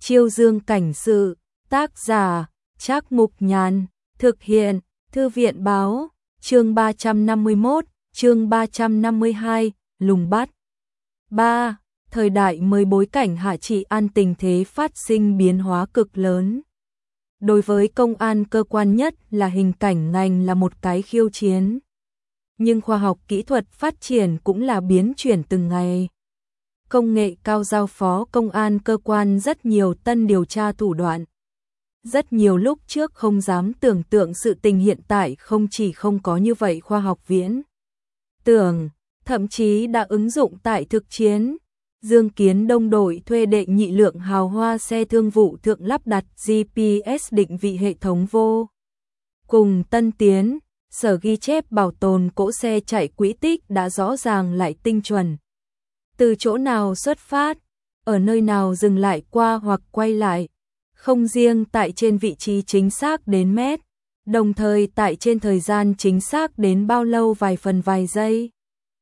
Chiêu dương cảnh sự, tác giả, Trác Mục Nhàn, thực hiện, Thư viện báo, chương 351, chương 352, lùng bắt. 3. Thời đại mới bối cảnh Hạ Trị An tình thế phát sinh biến hóa cực lớn. Đối với công an cơ quan nhất là hình cảnh ngành là một cái khiêu chiến. Nhưng khoa học kỹ thuật phát triển cũng là biến chuyển từng ngày. Công nghệ cao giao phó công an cơ quan rất nhiều tân điều tra thủ đoạn. Rất nhiều lúc trước không dám tưởng tượng sự tình hiện tại không chỉ không có như vậy khoa học viễn tưởng, thậm chí đã ứng dụng tại thực chiến. Dương Kiến Đông đội thuê đệ nhị lượng hào hoa xe thương vụ thượng lắp đặt GPS định vị hệ thống vô cùng tân tiến, sở ghi chép bảo tồn cỗ xe chạy quỹ tích đã rõ ràng lại tinh chuẩn. Từ chỗ nào xuất phát, ở nơi nào dừng lại qua hoặc quay lại, không riêng tại trên vị trí chính xác đến mét, đồng thời tại trên thời gian chính xác đến bao lâu vài phần vài giây.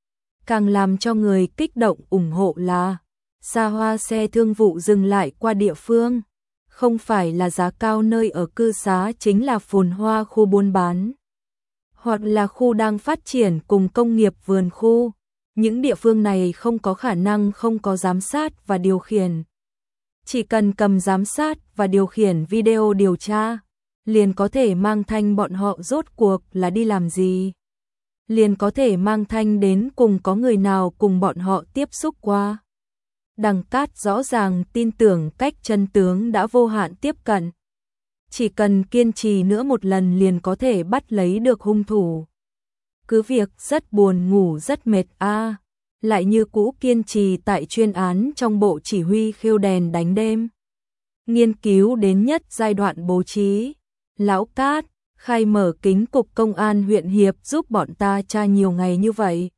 Càng làm cho người kích động ủng hộ là xa hoa xe thương vụ dừng lại qua địa phương, không phải là giá cao nơi ở cư xá chính là phồn hoa khu buôn bán, hoặc là khu đang phát triển cùng công nghiệp vườn khu. Những địa phương này không có khả năng không có giám sát và điều khiển. Chỉ cần cầm giám sát và điều khiển video điều tra, liền có thể mang thanh bọn họ rốt cuộc là đi làm gì. Liền có thể mang thanh đến cùng có người nào cùng bọn họ tiếp xúc qua. Đằng Cát rõ ràng tin tưởng cách chân tướng đã vô hạn tiếp cận. Chỉ cần kiên trì nữa một lần liền có thể bắt lấy được hung thủ. Cứ việc rất buồn ngủ rất mệt lại như cũ kiên trì tại chuyên án trong bộ chỉ huy khêu đèn đánh đêm. Nghiên cứu đến nhất giai đoạn bố trí. Lão Cát, khai mở kính cục công an huyện Hiệp giúp bọn ta tra nhiều ngày như vậy.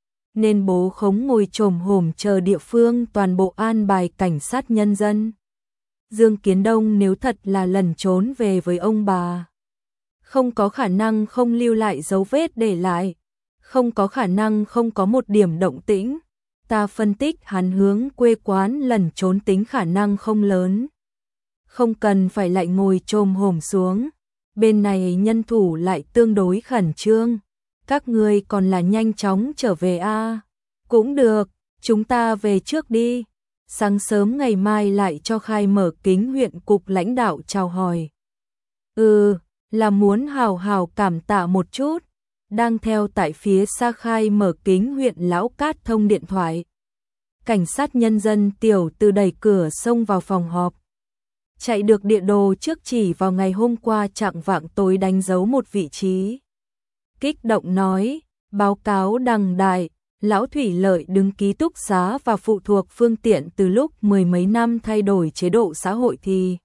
Nên bố khống ngồi chồm hổm chờ địa phương toàn bộ an bài cảnh sát nhân dân. Dương Kiến Đông nếu thật là lẩn trốn về với ông bà, không có khả năng không lưu lại dấu vết để lại, không có khả năng không có một điểm động tĩnh. Ta phân tích hắn hướng quê quán lẩn trốn tính khả năng không lớn. Không cần phải lại ngồi chồm hổm xuống. Bên này nhân thủ lại tương đối khẩn trương. Các ngươi còn là nhanh chóng trở về Cũng được, chúng ta về trước đi. Sáng sớm ngày mai lại cho khai mở kính huyện cục lãnh đạo chào hỏi. Là muốn hào hào cảm tạ một chút. Đang theo tại phía xa khai mở kính huyện Lão Cát thông điện thoại. Cảnh sát nhân dân tiểu từ đẩy cửa xông vào phòng họp. Chạy được địa đồ trước chỉ vào ngày hôm qua chạng vạng tối đánh dấu một vị trí. Kích động nói, báo cáo đằng đại, Lão Thủy Lợi đứng ký túc xá và phụ thuộc phương tiện từ lúc mười mấy năm thay đổi chế độ xã hội thì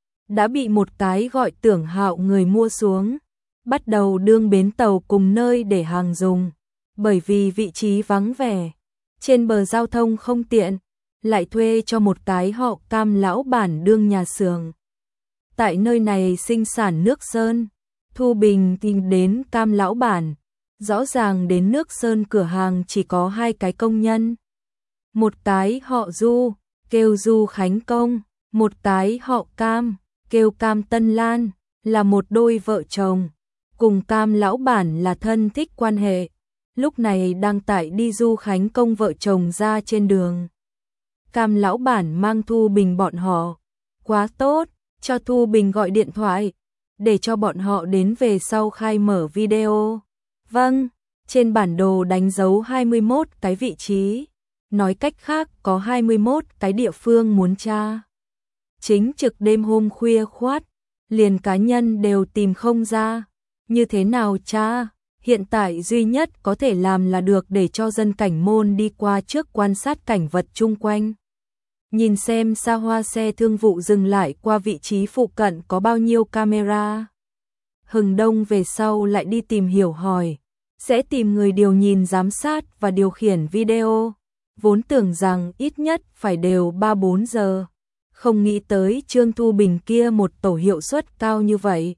đã bị một cái gọi Tưởng Hạo người mua xuống, bắt đầu đương bến tàu cùng nơi để hàng dùng, bởi vì vị trí vắng vẻ, trên bờ giao thông không tiện, lại thuê cho một cái họ Cam lão bản đương nhà xưởng. Tại nơi này sinh sản nước sơn, Thu Bình tìm đến Cam lão bản, rõ ràng đến nước sơn cửa hàng chỉ có hai cái công nhân. Một cái họ Du, kêu Du Khánh Công, một cái họ Cam, kêu Cam Tân Lan, là một đôi vợ chồng, cùng Cam lão bản là thân thích quan hệ, lúc này đang tại đi Du Khánh Công vợ chồng ra trên đường. Cam lão bản mang Thu Bình bọn họ, quá tốt, cho Thu Bình gọi điện thoại, để cho bọn họ đến về sau khai mở video. Vâng, trên bản đồ đánh dấu 21 cái vị trí, nói cách khác có 21 cái địa phương muốn tra. Chính trực đêm hôm khuya khoát, liền cá nhân đều tìm không ra, như thế nào tra? Hiện tại duy nhất có thể làm là được để cho dân cảnh môn đi qua trước quan sát cảnh vật chung quanh. Nhìn xem xa hoa xe thương vụ dừng lại qua vị trí phụ cận có bao nhiêu camera. Hừng đông về sau lại đi tìm hiểu hỏi, sẽ tìm người điều nhìn giám sát và điều khiển video. Vốn tưởng rằng ít nhất phải đều 3-4 giờ. Không nghĩ tới Trương Thu Bình kia một tổ hiệu suất cao như vậy.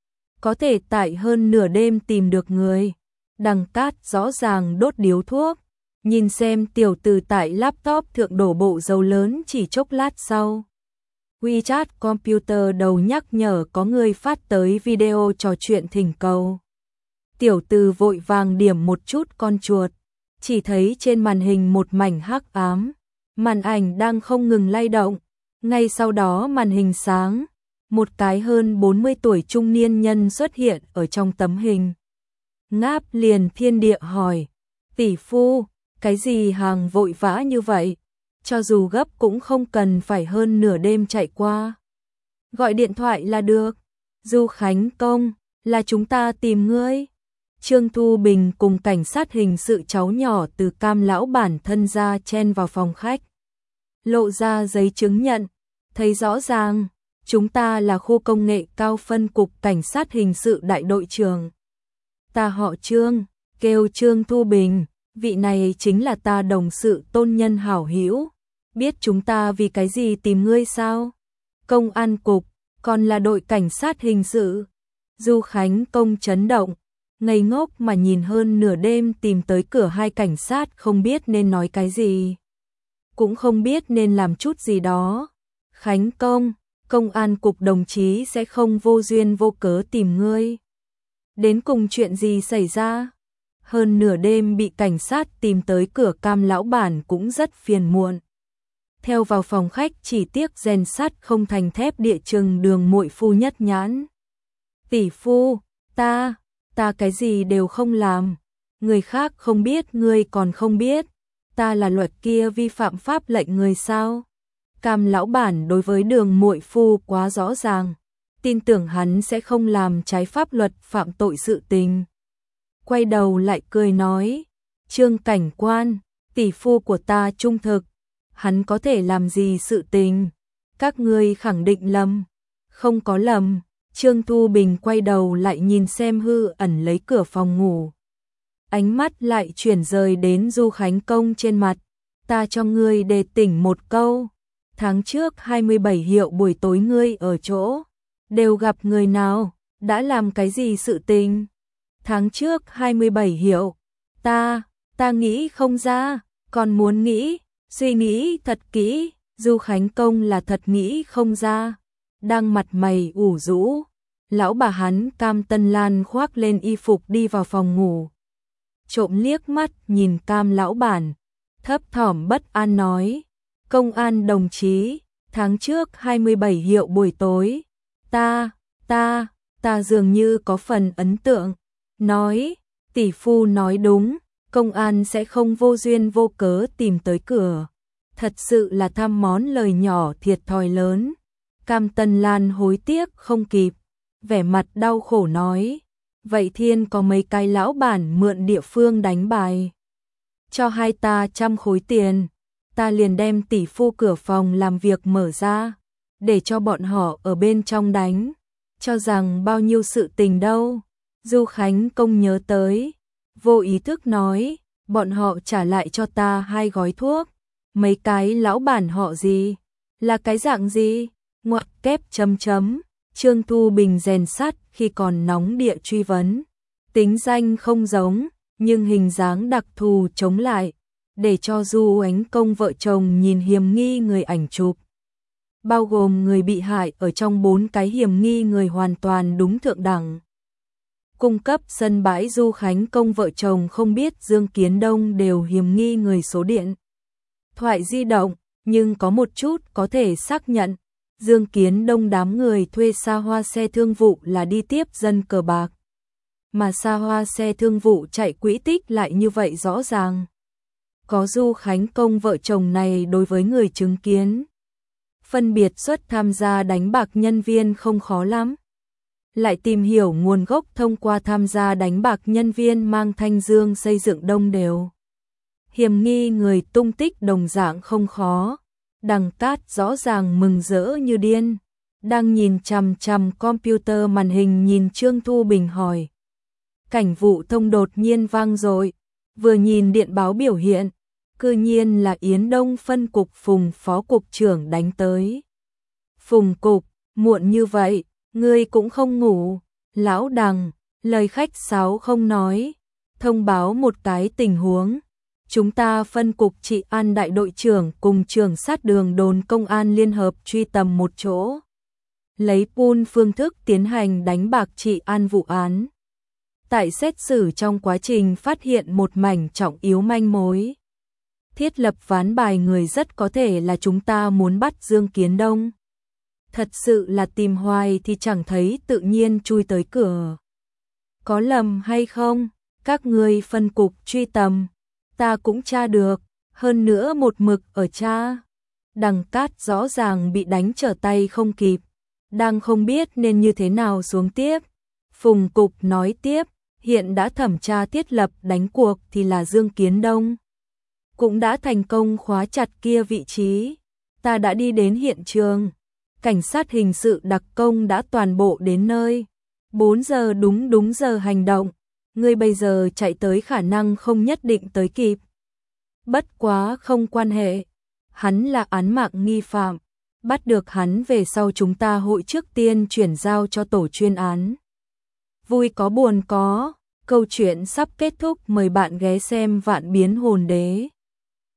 Có thể tại hơn nửa đêm tìm được người. Đằng Cát rõ ràng đốt điếu thuốc. Nhìn xem tiểu tử tại laptop thượng đổ bộ dầu lớn chỉ chốc lát sau. WeChat Computer đầu nhắc nhở có người phát tới video trò chuyện thỉnh cầu. Tiểu Từ vội vàng điểm một chút con chuột, chỉ thấy trên màn hình một mảnh hắc ám, màn ảnh đang không ngừng lay động, ngay sau đó màn hình sáng, một cái hơn 40 tuổi trung niên nhân xuất hiện ở trong tấm hình. Ngáp liền thiên địa hỏi, tỷ phu, cái gì hàng vội vã như vậy, cho dù gấp cũng không cần phải hơn nửa đêm chạy qua. Gọi điện thoại là được. Du Khánh Công, là chúng ta tìm ngươi. Trương Thu Bình cùng cảnh sát hình sự cháu nhỏ từ Cam lão bản thân ra chen vào phòng khách. Lộ ra giấy chứng nhận, thấy rõ ràng, chúng ta là khu công nghệ cao phân cục cảnh sát hình sự đại đội trưởng. Ta họ Trương, kêu Trương Thu Bình, vị này chính là ta đồng sự tôn nhân hảo hữu. Biết chúng ta vì cái gì tìm ngươi sao? Công an cục, còn là đội cảnh sát hình sự. Du Khánh Công chấn động, ngây ngốc mà nhìn hơn nửa đêm tìm tới cửa hai cảnh sát không biết nên nói cái gì. Cũng không biết nên làm chút gì đó. Khánh Công, công an cục đồng chí sẽ không vô duyên vô cớ tìm ngươi. Đến cùng chuyện gì xảy ra? Hơn nửa đêm bị cảnh sát tìm tới cửa Cam lão bản cũng rất phiền muộn. Theo vào phòng khách chỉ tiếc rèn sắt không thành thép địa chừng Đường muội phu nhất nhãn. Tỷ phu, ta cái gì đều không làm. Người khác không biết ngươi còn không biết. Ta là luật kia vi phạm pháp lệnh người sao? Cam lão bản đối với Đường muội phu quá rõ ràng. Tin tưởng hắn sẽ không làm trái pháp luật phạm tội sự tình. Quay đầu lại cười nói, Trương cảnh quan, tỷ phu của ta trung thực. Hắn có thể làm gì sự tình? Các ngươi khẳng định lầm. Không có lầm. Trương Thu Bình quay đầu lại nhìn xem hư ẩn lấy cửa phòng ngủ. Ánh mắt lại chuyển rời đến Du Khánh Công trên mặt. Ta cho ngươi đề tỉnh một câu. Tháng trước 27 Hiệu buổi tối ngươi ở chỗ. Đều gặp người nào? Đã làm cái gì sự tình? Tháng trước 27 Hiệu. Ta nghĩ không ra. Còn muốn nghĩ. Suy nghĩ thật kỹ. Du Khánh Công là thật nghĩ không ra. Đang mặt mày ủ rũ. Lão bà hắn Cam Tân Lan khoác lên y phục đi vào phòng ngủ. Trộm liếc mắt nhìn Cam lão bản. Thấp thỏm bất an nói. Công an đồng chí, tháng trước 27 Hiệu buổi tối. Ta dường như có phần ấn tượng. Nói, tỷ phu nói đúng. Công an sẽ không vô duyên vô cớ tìm tới cửa. Thật sự là tham món lời nhỏ thiệt thòi lớn. Cam Tân Lan hối tiếc không kịp. Vẻ mặt đau khổ nói. Vậy Thiên có mấy cái lão bản mượn địa phương đánh bài. Cho hai ta 100 khối tiền. Ta liền đem tỷ phu cửa phòng làm việc mở ra. Để cho bọn họ ở bên trong đánh. Cho rằng bao nhiêu sự tình đâu. Du Khánh Công nhớ tới. Vô ý thức nói. Bọn họ trả lại cho ta 2 gói thuốc. Mấy cái lão bản họ gì? Là cái dạng gì? Ngoặc kép chấm chấm. Trương Thu Bình rèn sắt khi còn nóng địa truy vấn. Tính danh không giống, nhưng hình dáng đặc thù chống lại. Để cho Du Ánh Công vợ chồng nhìn hiểm nghi người ảnh chụp. Bao gồm người bị hại ở trong 4 cái hiểm nghi người hoàn toàn đúng thượng đẳng. Cung cấp sân bãi Du Khánh Công vợ chồng không biết Dương Kiến Đông đều hiểm nghi người số điện thoại di động, nhưng có một chút có thể xác nhận. Dương Kiến Đông đám người thuê xa hoa xe thương vụ là đi tiếp dân cờ bạc. Mà xa hoa xe thương vụ chạy quỹ tích lại như vậy rõ ràng. Có Du Khánh Công vợ chồng này đối với người chứng kiến. Phân biệt xuất tham gia đánh bạc nhân viên không khó lắm. Lại tìm hiểu nguồn gốc thông qua tham gia đánh bạc nhân viên mang Thanh Dương xây dựng đông đều. Hiểm nghi người tung tích đồng dạng không khó. Đằng Cát rõ ràng mừng rỡ như điên. Đang nhìn chằm chằm computer màn hình nhìn Trương Thu Bình hỏi. Cảnh vụ thông đột nhiên vang dội. Vừa nhìn điện báo biểu hiện. Cư nhiên là Yến Đông phân cục Phùng phó cục trưởng đánh tới. Phùng cục, muộn như vậy, ngươi cũng không ngủ. Lão Đằng, lời khách sáo không nói. Thông báo một cái tình huống. Chúng ta phân cục trị an đại đội trưởng cùng trưởng sát đường đồn công an liên hợp truy tầm một chỗ. Lấy pool phương thức tiến hành đánh bạc trị an vụ án. Tại xét xử trong quá trình phát hiện một mảnh trọng yếu manh mối. Thiết lập ván bài người rất có thể là chúng ta muốn bắt Dương Kiến Đông. Thật sự là tìm hoài thì chẳng thấy tự nhiên chui tới cửa. Có lầm hay không? Các ngươi phân cục truy tầm. Ta cũng tra được. Hơn nữa một mực ở tra. Đằng Cát rõ ràng bị đánh trở tay không kịp. Đang không biết nên như thế nào xuống tiếp. Phùng cục nói tiếp. Hiện đã thẩm tra thiết lập đánh cuộc thì là Dương Kiến Đông. Cũng đã thành công khóa chặt kia vị trí. Ta đã đi đến hiện trường. Cảnh sát hình sự đặc công đã toàn bộ đến nơi. 4 giờ đúng giờ hành động. Ngươi bây giờ chạy tới khả năng không nhất định tới kịp. Bất quá không quan hệ. Hắn là án mạng nghi phạm. Bắt được hắn về sau chúng ta hội trước tiên chuyển giao cho tổ chuyên án. Vui có buồn có. Câu chuyện sắp kết thúc, mời bạn ghé xem Vạn Biến Hồn Đế.